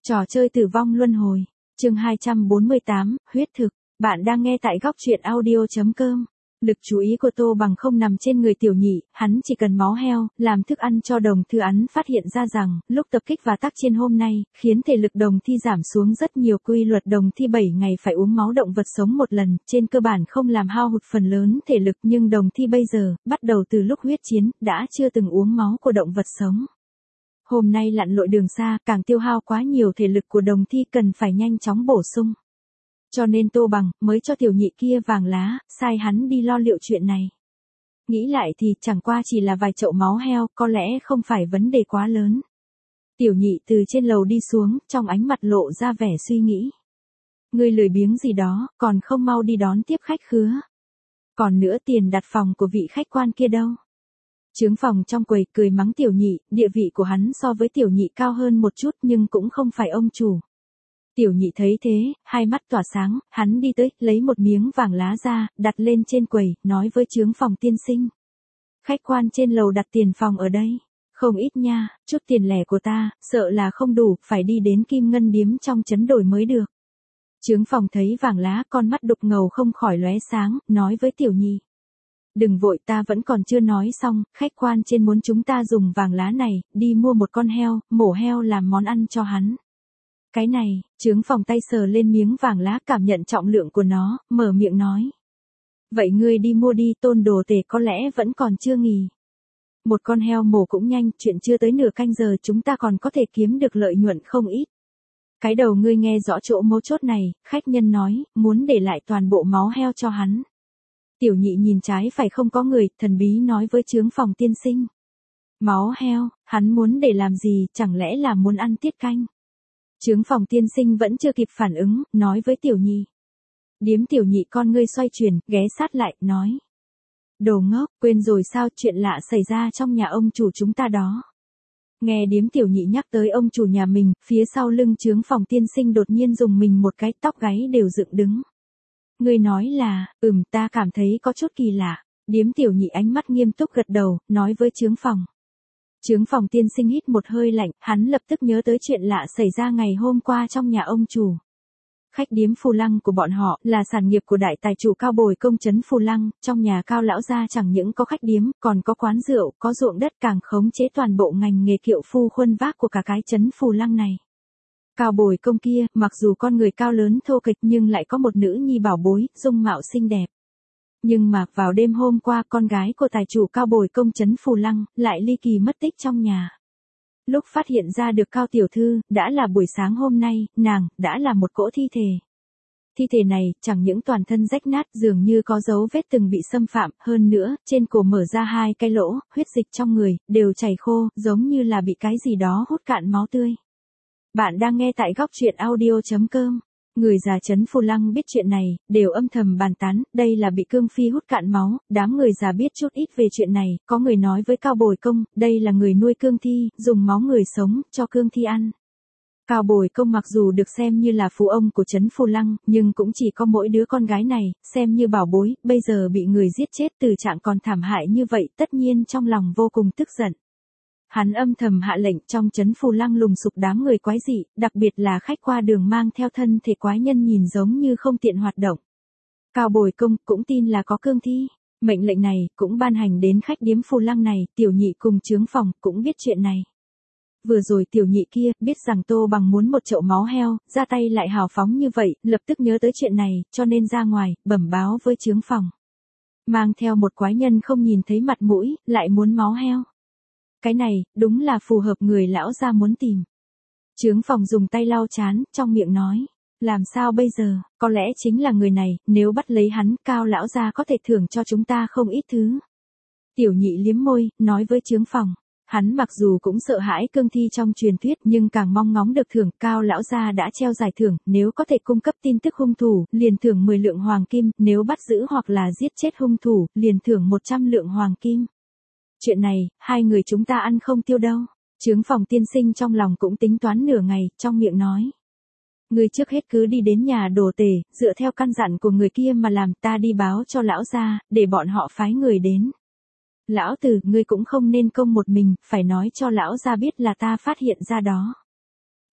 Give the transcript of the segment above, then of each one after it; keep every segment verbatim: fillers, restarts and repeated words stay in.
Trò chơi tử vong luân hồi. Chương hai trăm bốn mươi tám, huyết thực. Bạn đang nghe tại góc truyện audio chấm com. Lực chú ý của Tô Bằng không nằm trên người tiểu nhị, hắn chỉ cần máu heo, làm thức ăn cho Đồng Thư Án phát hiện ra rằng, lúc tập kích và tác chiến hôm nay, khiến thể lực Đồng Thi giảm xuống rất nhiều. Quy luật Đồng Thi bảy ngày phải uống máu động vật sống một lần, trên cơ bản không làm hao hụt phần lớn thể lực, nhưng Đồng Thi bây giờ, bắt đầu từ lúc huyết chiến, đã chưa từng uống máu của động vật sống. Hôm nay lặn lội đường xa, càng tiêu hao quá nhiều thể lực của Đồng Thi, cần phải nhanh chóng bổ sung. Cho nên Tô Bằng mới cho tiểu nhị kia vàng lá, sai hắn đi lo liệu chuyện này. Nghĩ lại thì chẳng qua chỉ là vài chậu máu heo, có lẽ không phải vấn đề quá lớn. Tiểu nhị từ trên lầu đi xuống, trong ánh mặt lộ ra vẻ suy nghĩ. Ngươi lười biếng gì đó, còn không mau đi đón tiếp khách khứa. Còn nữa, tiền đặt phòng của vị khách quan kia đâu? Trướng phòng trong quầy cười mắng tiểu nhị, địa vị của hắn so với tiểu nhị cao hơn một chút nhưng cũng không phải ông chủ. Tiểu nhị thấy thế, hai mắt tỏa sáng, hắn đi tới, lấy một miếng vàng lá ra, đặt lên trên quầy, nói với trướng phòng tiên sinh. Khách quan trên lầu đặt tiền phòng ở đây. Không ít nha, chút tiền lẻ của ta, sợ là không đủ, phải đi đến Kim Ngân điếm trong trấn đổi mới được. Trướng phòng thấy vàng lá, con mắt đục ngầu không khỏi lóe sáng, nói với tiểu nhị. Đừng vội, ta vẫn còn chưa nói xong, khách quan trên muốn chúng ta dùng vàng lá này, đi mua một con heo, mổ heo làm món ăn cho hắn. Cái này, trướng phòng tay sờ lên miếng vàng lá, cảm nhận trọng lượng của nó, mở miệng nói. Vậy ngươi đi mua đi, Tôn đồ tể có lẽ vẫn còn chưa nghỉ. Một con heo mổ cũng nhanh, chuyện chưa tới nửa canh giờ chúng ta còn có thể kiếm được lợi nhuận không ít. Cái đầu ngươi nghe rõ chỗ mấu chốt này, khách nhân nói, muốn để lại toàn bộ máu heo cho hắn. Tiểu nhị nhìn trái phải không có người, thần bí nói với trướng phòng tiên sinh. Máu heo, hắn muốn để làm gì, chẳng lẽ là muốn ăn tiết canh? Trướng phòng tiên sinh vẫn chưa kịp phản ứng, nói với tiểu nhị. Điếm tiểu nhị con ngươi xoay chuyển, ghé sát lại, nói. Đồ ngốc, quên rồi sao, chuyện lạ xảy ra trong nhà ông chủ chúng ta đó. Nghe điếm tiểu nhị nhắc tới ông chủ nhà mình, phía sau lưng trướng phòng tiên sinh đột nhiên dùng mình một cái, tóc gáy đều dựng đứng. Ngươi nói là, ừm, ta cảm thấy có chút kỳ lạ. Điếm tiểu nhị ánh mắt nghiêm túc gật đầu, nói với trướng phòng. Trướng phòng tiên sinh hít một hơi lạnh, hắn lập tức nhớ tới chuyện lạ xảy ra ngày hôm qua trong nhà ông chủ. Khách điếm Phù Lăng của bọn họ là sản nghiệp của đại tài chủ Cao Bồi Công trấn Phù Lăng, trong nhà Cao lão gia chẳng những có khách điếm, còn có quán rượu, có ruộng đất, càng khống chế toàn bộ ngành nghề kiệu phu khuân vác của cả cái trấn Phù Lăng này. Cao Bồi Công kia, mặc dù con người cao lớn thô kệch nhưng lại có một nữ nhi bảo bối, dung mạo xinh đẹp. Nhưng mà, vào đêm hôm qua, con gái của tài chủ Cao Bồi Công trấn Phù Lăng, lại ly kỳ mất tích trong nhà. Lúc phát hiện ra được Cao tiểu thư, đã là buổi sáng hôm nay, nàng, đã là một cỗ thi thể. Thi thể này, chẳng những toàn thân rách nát, dường như có dấu vết từng bị xâm phạm, hơn nữa, trên cổ mở ra hai cái lỗ, huyết dịch trong người, đều chảy khô, giống như là bị cái gì đó hút cạn máu tươi. Bạn đang nghe tại góc truyện audio chấm com. Người già trấn Phù Lăng biết chuyện này, đều âm thầm bàn tán, đây là bị cương phi hút cạn máu, đám người già biết chút ít về chuyện này, có người nói với Cao Bồi Công, đây là người nuôi cương thi, dùng máu người sống, cho cương thi ăn. Cao Bồi Công mặc dù được xem như là phú ông của trấn Phù Lăng, nhưng cũng chỉ có mỗi đứa con gái này, xem như bảo bối, bây giờ bị người giết chết từ trạng còn thảm hại như vậy, tất nhiên trong lòng vô cùng tức giận. Hắn âm thầm hạ lệnh trong trấn Phù Lăng lùng sục đám người quái dị, đặc biệt là khách qua đường mang theo thân thể quái nhân nhìn giống như không tiện hoạt động. Cao Bồi Công cũng tin là có cương thi. Mệnh lệnh này cũng ban hành đến khách điếm Phù Lăng này, tiểu nhị cùng trướng phòng cũng biết chuyện này. Vừa rồi tiểu nhị kia biết rằng Tô Bằng muốn một chậu máu heo, ra tay lại hào phóng như vậy, lập tức nhớ tới chuyện này, cho nên ra ngoài, bẩm báo với trướng phòng. Mang theo một quái nhân không nhìn thấy mặt mũi, lại muốn máu heo. Cái này, đúng là phù hợp người lão gia muốn tìm. Trướng phòng dùng tay lau chán, trong miệng nói. Làm sao bây giờ, có lẽ chính là người này, nếu bắt lấy hắn, Cao lão gia có thể thưởng cho chúng ta không ít thứ. Tiểu nhị liếm môi, nói với trướng phòng. Hắn mặc dù cũng sợ hãi cương thi trong truyền thuyết nhưng càng mong ngóng được thưởng. Cao lão gia đã treo giải thưởng, nếu có thể cung cấp tin tức hung thủ, liền thưởng mười lượng hoàng kim, nếu bắt giữ hoặc là giết chết hung thủ, liền thưởng một trăm lượng hoàng kim. Chuyện này, hai người chúng ta ăn không tiêu đâu. Trướng phòng tiên sinh trong lòng cũng tính toán nửa ngày, trong miệng nói. Ngươi trước hết cứ đi đến nhà đồ tể, dựa theo căn dặn của người kia mà làm, ta đi báo cho lão gia, để bọn họ phái người đến. Lão tử, ngươi cũng không nên công một mình, phải nói cho lão gia biết là ta phát hiện ra đó.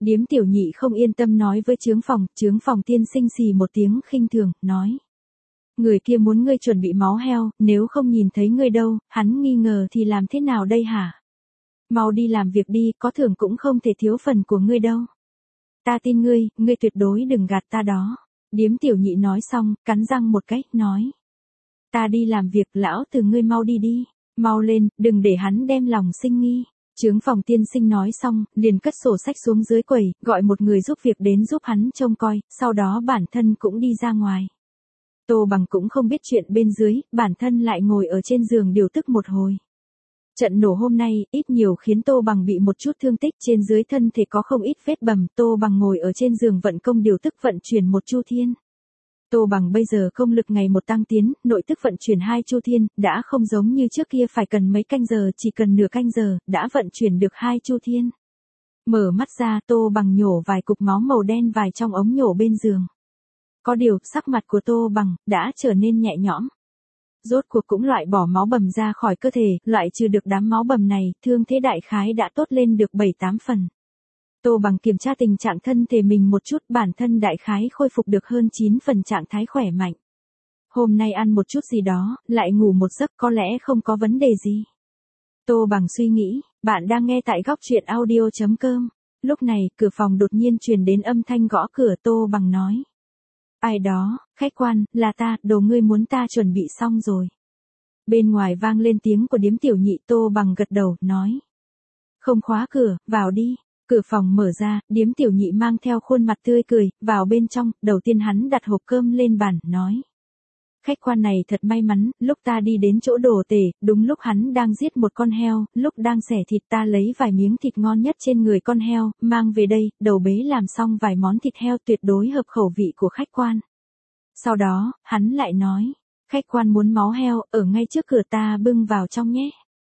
Điếm tiểu nhị không yên tâm nói với trướng phòng, trướng phòng tiên sinh xì một tiếng khinh thường, nói. Người kia muốn ngươi chuẩn bị máu heo, nếu không nhìn thấy ngươi đâu, hắn nghi ngờ thì làm thế nào đây hả? Mau đi làm việc đi, có thưởng cũng không thể thiếu phần của ngươi đâu. Ta tin ngươi, ngươi tuyệt đối đừng gạt ta đó. Điếm tiểu nhị nói xong, cắn răng một cái, nói. Ta đi làm việc, lão từ ngươi mau đi đi, mau lên, đừng để hắn đem lòng sinh nghi. Trướng phòng tiên sinh nói xong, liền cất sổ sách xuống dưới quầy, gọi một người giúp việc đến giúp hắn trông coi, sau đó bản thân cũng đi ra ngoài. Tô Bằng cũng không biết chuyện bên dưới, bản thân lại ngồi ở trên giường điều tức một hồi. Trận nổ hôm nay, ít nhiều khiến Tô Bằng bị một chút thương tích, trên dưới thân thể có không ít vết bầm, Tô Bằng ngồi ở trên giường vận công điều tức vận chuyển một chu thiên. Tô Bằng bây giờ công lực ngày một tăng tiến, nội tức vận chuyển hai chu thiên, đã không giống như trước kia phải cần mấy canh giờ, chỉ cần nửa canh giờ, đã vận chuyển được hai chu thiên. Mở mắt ra, Tô Bằng nhổ vài cục máu màu đen vài trong ống nhổ bên giường. Có điều, sắc mặt của Tô Bằng đã trở nên nhẹ nhõm. Rốt cuộc cũng loại bỏ máu bầm ra khỏi cơ thể, loại trừ được đám máu bầm này, thương thế đại khái đã tốt lên được bảy tám phần. Tô Bằng kiểm tra tình trạng thân thể mình một chút, bản thân đại khái khôi phục được hơn chín phần trạng thái khỏe mạnh. Hôm nay ăn một chút gì đó, lại ngủ một giấc có lẽ không có vấn đề gì. Tô Bằng suy nghĩ, bạn đang nghe tại góc truyện audio chấm com. Lúc này, cửa phòng đột nhiên truyền đến âm thanh gõ cửa. Tô Bằng nói. Ai đó, khách quan, là ta, đồ ngươi muốn ta chuẩn bị xong rồi. Bên ngoài vang lên tiếng của điếm tiểu nhị. Tô Bằng gật đầu, nói. Không khóa cửa, vào đi. Cửa phòng mở ra, điếm tiểu nhị mang theo khuôn mặt tươi cười, vào bên trong, đầu tiên hắn đặt hộp cơm lên bàn, nói. Khách quan này thật may mắn, lúc ta đi đến chỗ đồ tể, đúng lúc hắn đang giết một con heo, lúc đang xẻ thịt ta lấy vài miếng thịt ngon nhất trên người con heo, mang về đây, đầu bếp làm xong vài món thịt heo tuyệt đối hợp khẩu vị của khách quan. Sau đó, hắn lại nói, khách quan muốn máu heo, ở ngay trước cửa ta bưng vào trong nhé.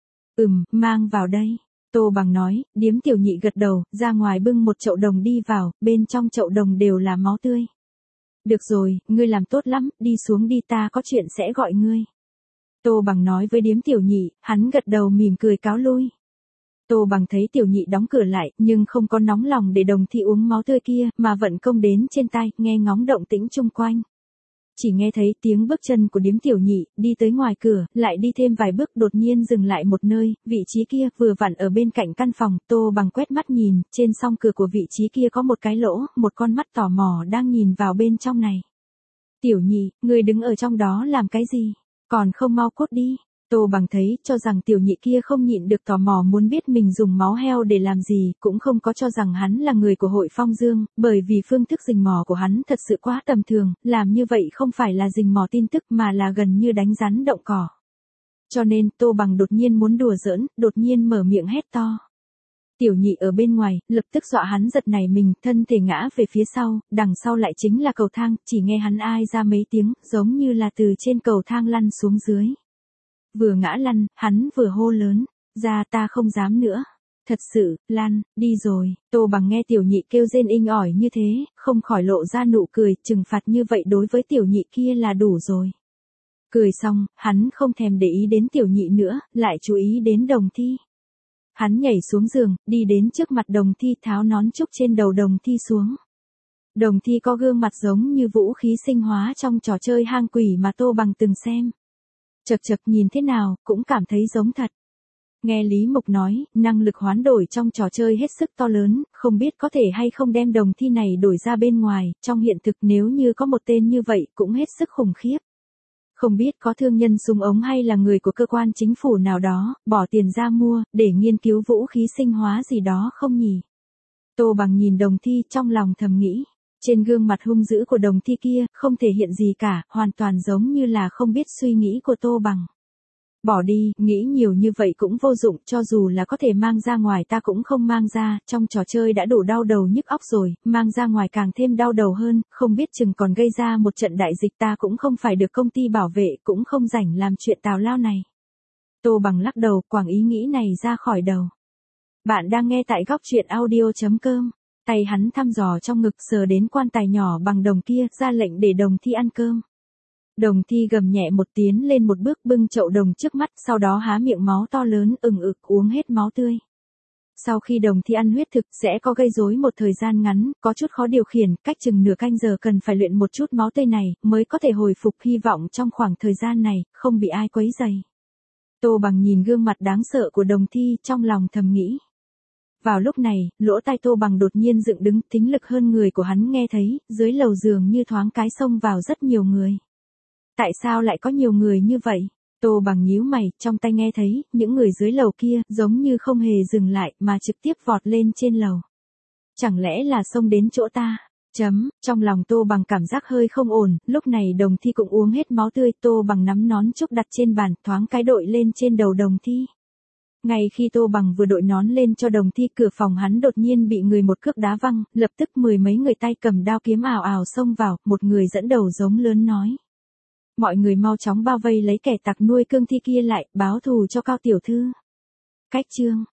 Ừm, mang vào đây. Tô Bằng nói, điếm tiểu nhị gật đầu, ra ngoài bưng một chậu đồng đi vào, bên trong chậu đồng đều là máu tươi. Được rồi, ngươi làm tốt lắm, đi xuống đi, ta có chuyện sẽ gọi ngươi. Tô Bằng nói với điếm tiểu nhị, hắn gật đầu mỉm cười cáo lui. Tô Bằng thấy tiểu nhị đóng cửa lại, nhưng không có nóng lòng để đồng thi uống máu tươi kia, mà vận công đến trên tai, nghe ngóng động tĩnh chung quanh. Chỉ nghe thấy tiếng bước chân của điếm tiểu nhị, đi tới ngoài cửa, lại đi thêm vài bước đột nhiên dừng lại một nơi, vị trí kia vừa vặn ở bên cạnh căn phòng. Tô Bằng quét mắt nhìn, trên song cửa của vị trí kia có một cái lỗ, một con mắt tò mò đang nhìn vào bên trong này. Tiểu nhị, người đứng ở trong đó làm cái gì? Còn không mau cút đi. Tô Bằng thấy, cho rằng tiểu nhị kia không nhịn được tò mò muốn biết mình dùng máu heo để làm gì, cũng không có cho rằng hắn là người của hội Phong Dương, bởi vì phương thức rình mò của hắn thật sự quá tầm thường, làm như vậy không phải là rình mò tin tức mà là gần như đánh rắn động cỏ. Cho nên, Tô Bằng đột nhiên muốn đùa giỡn, đột nhiên mở miệng hét to. Tiểu nhị ở bên ngoài, lập tức dọa hắn giật nảy mình, thân thể ngã về phía sau, đằng sau lại chính là cầu thang, chỉ nghe hắn ai ra mấy tiếng, giống như là từ trên cầu thang lăn xuống dưới. Vừa ngã lăn, hắn vừa hô lớn, ra ta không dám nữa. Thật sự, lăn, đi rồi. Tô Bằng nghe tiểu nhị kêu rên inh ỏi như thế, không khỏi lộ ra nụ cười, trừng phạt như vậy đối với tiểu nhị kia là đủ rồi. Cười xong, hắn không thèm để ý đến tiểu nhị nữa, lại chú ý đến đồng thi. Hắn nhảy xuống giường, đi đến trước mặt đồng thi, tháo nón trúc trên đầu đồng thi xuống. Đồng thi có gương mặt giống như vũ khí sinh hóa trong trò chơi hang quỷ mà Tô Bằng từng xem. Chật chật nhìn thế nào, cũng cảm thấy giống thật. Nghe Lý Mục nói, năng lực hoán đổi trong trò chơi hết sức to lớn, không biết có thể hay không đem đồng thi này đổi ra bên ngoài, trong hiện thực nếu như có một tên như vậy cũng hết sức khủng khiếp. Không biết có thương nhân súng ống hay là người của cơ quan chính phủ nào đó, bỏ tiền ra mua, để nghiên cứu vũ khí sinh hóa gì đó không nhỉ? Tô Bằng nhìn đồng thi trong lòng thầm nghĩ. Trên gương mặt hung dữ của đồng thi kia, không thể hiện gì cả, hoàn toàn giống như là không biết suy nghĩ của Tô Bằng. Bỏ đi, nghĩ nhiều như vậy cũng vô dụng, cho dù là có thể mang ra ngoài ta cũng không mang ra, trong trò chơi đã đủ đau đầu nhức óc rồi, mang ra ngoài càng thêm đau đầu hơn, không biết chừng còn gây ra một trận đại dịch, ta cũng không phải được công ty bảo vệ, cũng không rảnh làm chuyện tào lao này. Tô Bằng lắc đầu, quẳng ý nghĩ này ra khỏi đầu. Bạn đang nghe tại góc truyện audio chấm com. Tay hắn thăm dò trong ngực sờ đến quan tài nhỏ bằng đồng kia, ra lệnh để đồng thi ăn cơm. Đồng thi gầm nhẹ một tiếng lên một bước bưng chậu đồng trước mắt, sau đó há miệng máu to lớn ừng ực uống hết máu tươi. Sau khi đồng thi ăn huyết thực sẽ có gây rối một thời gian ngắn, có chút khó điều khiển, cách chừng nửa canh giờ cần phải luyện một chút máu tươi này, mới có thể hồi phục, hy vọng trong khoảng thời gian này, không bị ai quấy rầy. Tô Bằng nhìn gương mặt đáng sợ của đồng thi, trong lòng thầm nghĩ. Vào lúc này, lỗ tai Tô Bằng đột nhiên dựng đứng, thính lực hơn người của hắn nghe thấy, dưới lầu giường như thoáng cái xông vào rất nhiều người. Tại sao lại có nhiều người như vậy? Tô Bằng nhíu mày, trong tai nghe thấy, những người dưới lầu kia, giống như không hề dừng lại, mà trực tiếp vọt lên trên lầu. Chẳng lẽ là xông đến chỗ ta? Chấm, trong lòng Tô Bằng cảm giác hơi không ổn, lúc này đồng thi cũng uống hết máu tươi, Tô Bằng nắm nón trúc đặt trên bàn, thoáng cái đội lên trên đầu đồng thi. Ngay khi Tô Bằng vừa đội nón lên cho đồng thi, cửa phòng hắn đột nhiên bị người một cước đá văng, lập tức mười mấy người tay cầm đao kiếm ào ào xông vào, một người dẫn đầu giống lớn nói. Mọi người mau chóng bao vây lấy kẻ tặc nuôi cương thi kia lại, báo thù cho Cao tiểu thư. Cách chương